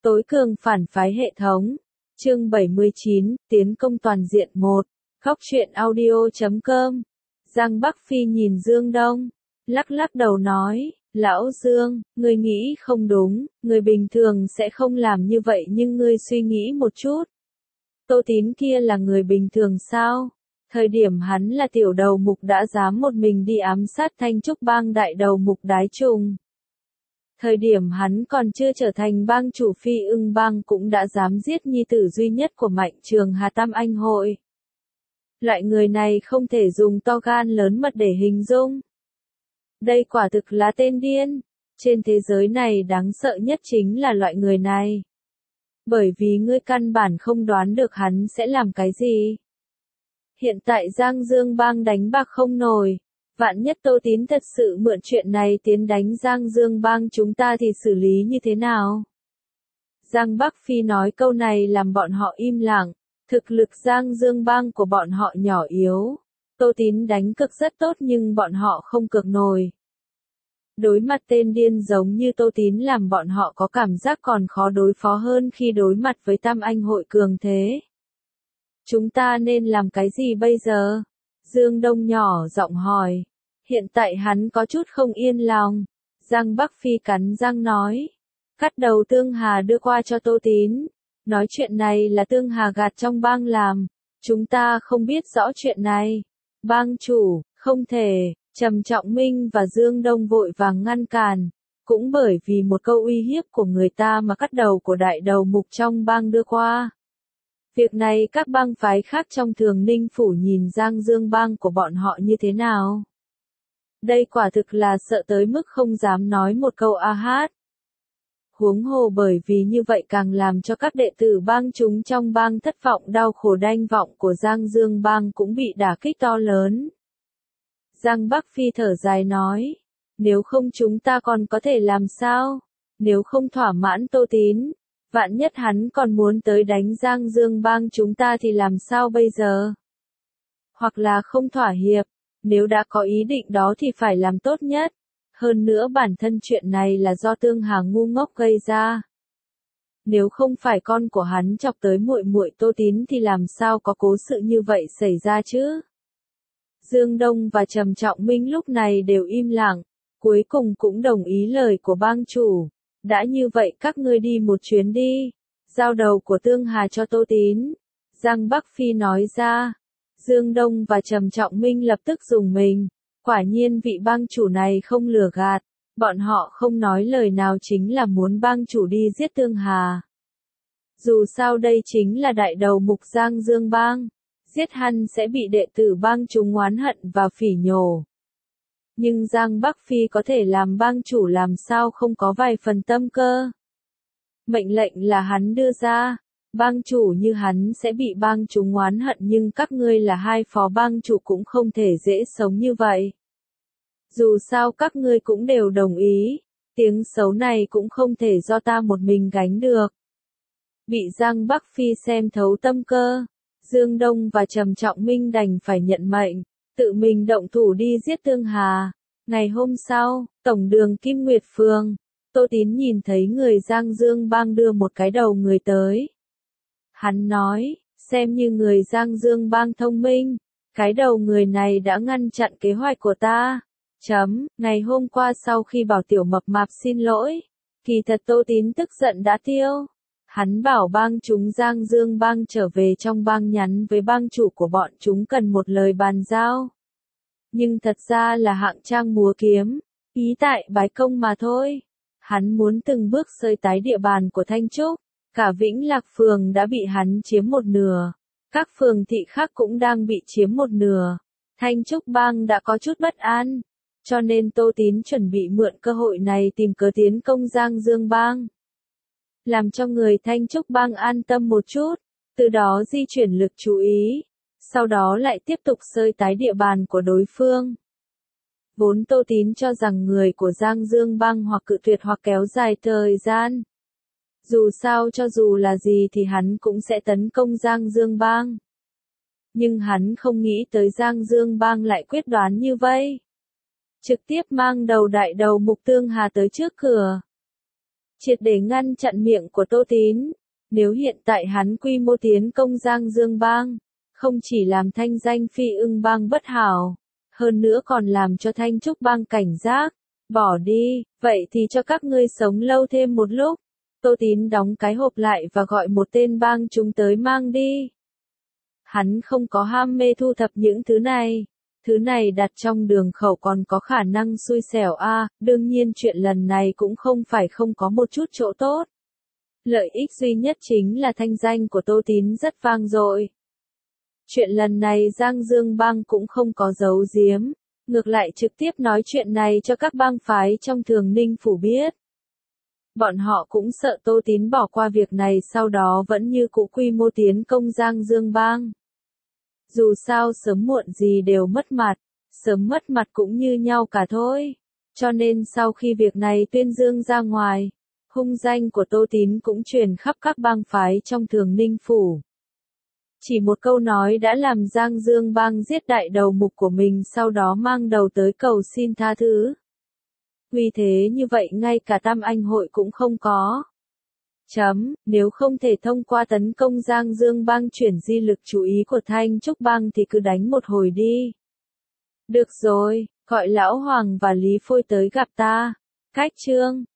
Tối cường phản phái hệ thống. Chương 79, tiến công toàn diện 1. Góc truyện audio.com. Giang Bắc Phi nhìn Dương Đông, lắc lắc đầu nói, Lão Dương, ngươi nghĩ không đúng, người bình thường sẽ không làm như vậy nhưng ngươi suy nghĩ một chút. Tô Tín kia là người bình thường sao? Thời điểm hắn là tiểu đầu mục đã dám một mình đi ám sát Thanh Trúc bang đại đầu mục Đái Trùng. Thời điểm hắn còn chưa trở thành bang chủ Phi Ưng bang cũng đã dám giết nhi tử duy nhất của Mạnh Trường Hà Tam Anh hội. Loại người này không thể dùng to gan lớn mật để hình dung. Đây quả thực là tên điên. Trên thế giới này đáng sợ nhất chính là loại người này. Bởi vì ngươi căn bản không đoán được hắn sẽ làm cái gì. Hiện tại Giang Dương bang đánh bạc không nổi. Vạn nhất Tô Tín thật sự mượn chuyện này tiến đánh Giang Dương bang chúng ta thì xử lý như thế nào? Giang Bắc Phi nói câu này làm bọn họ im lặng. Thực lực Giang Dương bang của bọn họ nhỏ yếu. Tô Tín đánh cực rất tốt nhưng bọn họ không cược nổi. Đối mặt tên điên giống như Tô Tín làm bọn họ có cảm giác còn khó đối phó hơn khi đối mặt với Tam Anh hội cường thế. Chúng ta nên làm cái gì bây giờ? Dương Đông nhỏ giọng hỏi. Hiện tại hắn có chút không yên lòng. Giang Bắc Phi cắn răng nói. Cắt đầu Tương Hà đưa qua cho Tô Tín. Nói chuyện này là Tương Hà gạt trong bang làm. Chúng ta không biết rõ chuyện này. Bang chủ, không thể. Trầm Trọng Minh và Dương Đông vội vàng ngăn cản. Cũng bởi vì một câu uy hiếp của người ta mà cắt đầu của đại đầu mục trong bang đưa qua. Việc này các bang phái khác trong Thường Ninh phủ nhìn Giang Dương bang của bọn họ như thế nào? Đây quả thực là sợ tới mức không dám nói một câu a hát. Huống hồ bởi vì như vậy càng làm cho các đệ tử bang chúng trong bang thất vọng đau khổ đanh vọng của Giang Dương bang cũng bị đả kích to lớn. Giang Bắc Phi thở dài nói, nếu không chúng ta còn có thể làm sao? Nếu không thỏa mãn Tô Tín, vạn nhất hắn còn muốn tới đánh Giang Dương bang chúng ta thì làm sao bây giờ? Hoặc là không thỏa hiệp, nếu đã có ý định đó thì phải làm tốt nhất. Hơn nữa bản thân chuyện này là do Tương Hà ngu ngốc gây ra. Nếu không phải con của hắn chọc tới muội muội Tô Tín thì làm sao có cố sự như vậy xảy ra chứ? Dương Đông và Trầm Trọng Minh lúc này đều im lặng, cuối cùng cũng đồng ý lời của bang chủ. Đã như vậy các ngươi đi một chuyến đi, giao đầu của Tương Hà cho Tô Tín. Giang Bắc Phi nói ra. Dương Đông và Trầm Trọng Minh lập tức rùng mình. Quả nhiên vị bang chủ này không lừa gạt. Bọn họ không nói lời nào chính là muốn bang chủ đi giết Tương Hà. Dù sao đây chính là đại đầu mục Giang Dương bang. Giết hắn sẽ bị đệ tử bang chúng oán hận và phỉ nhổ. Nhưng Giang Bắc Phi có thể làm bang chủ làm sao không có vài phần tâm cơ. Mệnh lệnh là hắn đưa ra. Bang chủ như hắn sẽ bị bang chúng oán hận nhưng các ngươi là hai phó bang chủ cũng không thể dễ sống như vậy. Dù sao các ngươi cũng đều đồng ý. Tiếng xấu này cũng không thể do ta một mình gánh được. Bị Giang Bắc Phi xem thấu tâm cơ. Dương Đông và Trầm Trọng Minh đành phải nhận mệnh, tự mình động thủ đi giết Tương Hà. Ngày hôm sau, tổng đường Kim Nguyệt Phường, Tô Tín nhìn thấy người Giang Dương bang đưa một cái đầu người tới. Hắn nói, xem như người Giang Dương bang thông minh, cái đầu người này đã ngăn chặn kế hoạch của ta. Ngày hôm qua sau khi bảo Tiểu Mập Mạp xin lỗi, kỳ thật Tô Tín tức giận đã tiêu. Hắn bảo bang chúng Giang Dương bang trở về trong bang nhắn với bang chủ của bọn chúng cần một lời bàn giao. Nhưng thật ra là hạng trang múa kiếm, ý tại bái công mà thôi. Hắn muốn từng bước xơi tái địa bàn của Thanh Trúc, cả Vĩnh Lạc phường đã bị hắn chiếm một nửa. Các phường thị khác cũng đang bị chiếm một nửa. Thanh Trúc bang đã có chút bất an, cho nên Tô Tín chuẩn bị mượn cơ hội này tìm cớ tiến công Giang Dương bang. Làm cho người Thanh Trúc bang an tâm một chút, từ đó di chuyển lực chú ý, sau đó lại tiếp tục xơi tái địa bàn của đối phương. Vốn Tô Tín cho rằng người của Giang Dương bang hoặc cự tuyệt hoặc kéo dài thời gian. Dù sao cho dù là gì thì hắn cũng sẽ tấn công Giang Dương bang. Nhưng hắn không nghĩ tới Giang Dương bang lại quyết đoán như vậy. Trực tiếp mang đầu đại đầu mục Tương Hà tới trước cửa. triệt để ngăn chặn miệng của Tô Tín. Nếu hiện tại hắn quy mô tiến công Giang Dương bang, không chỉ làm thanh danh Phi Ưng bang bất hảo, hơn nữa còn làm cho Thanh Trúc bang cảnh giác, bỏ đi, vậy thì cho các ngươi sống lâu thêm một lúc. Tô Tín đóng cái hộp lại và gọi một tên bang chúng tới mang đi. Hắn không có ham mê thu thập những thứ này đặt trong đường khẩu còn có khả năng xui xẻo đương nhiên chuyện lần này cũng không phải không có một chút chỗ tốt. Lợi ích duy nhất chính là thanh danh của Tô Tín rất vang dội. Chuyện lần này Giang Dương bang cũng không có giấu giếm, ngược lại trực tiếp nói chuyện này cho các bang phái trong Thường Ninh phủ biết. Bọn họ cũng sợ Tô Tín bỏ qua việc này sau đó vẫn như cũ quy mô tiến công Giang Dương bang. Dù sao sớm muộn gì đều mất mặt, sớm mất mặt cũng như nhau cả thôi. Cho nên sau khi việc này tuyên dương ra ngoài, hung danh của Tô Tín cũng truyền khắp các bang phái trong Thường Ninh phủ. Chỉ một câu nói đã làm Giang Dương bang giết đại đầu mục của mình sau đó mang đầu tới cầu xin tha thứ. Vì thế như vậy ngay cả Tam Anh hội cũng không có. Nếu không thể thông qua tấn công Giang Dương bang chuyển di lực chú ý của Thanh Trúc bang thì cứ đánh một hồi đi. Được rồi, gọi Lão Hoàng và Lý Phôi tới gặp ta. Cách chương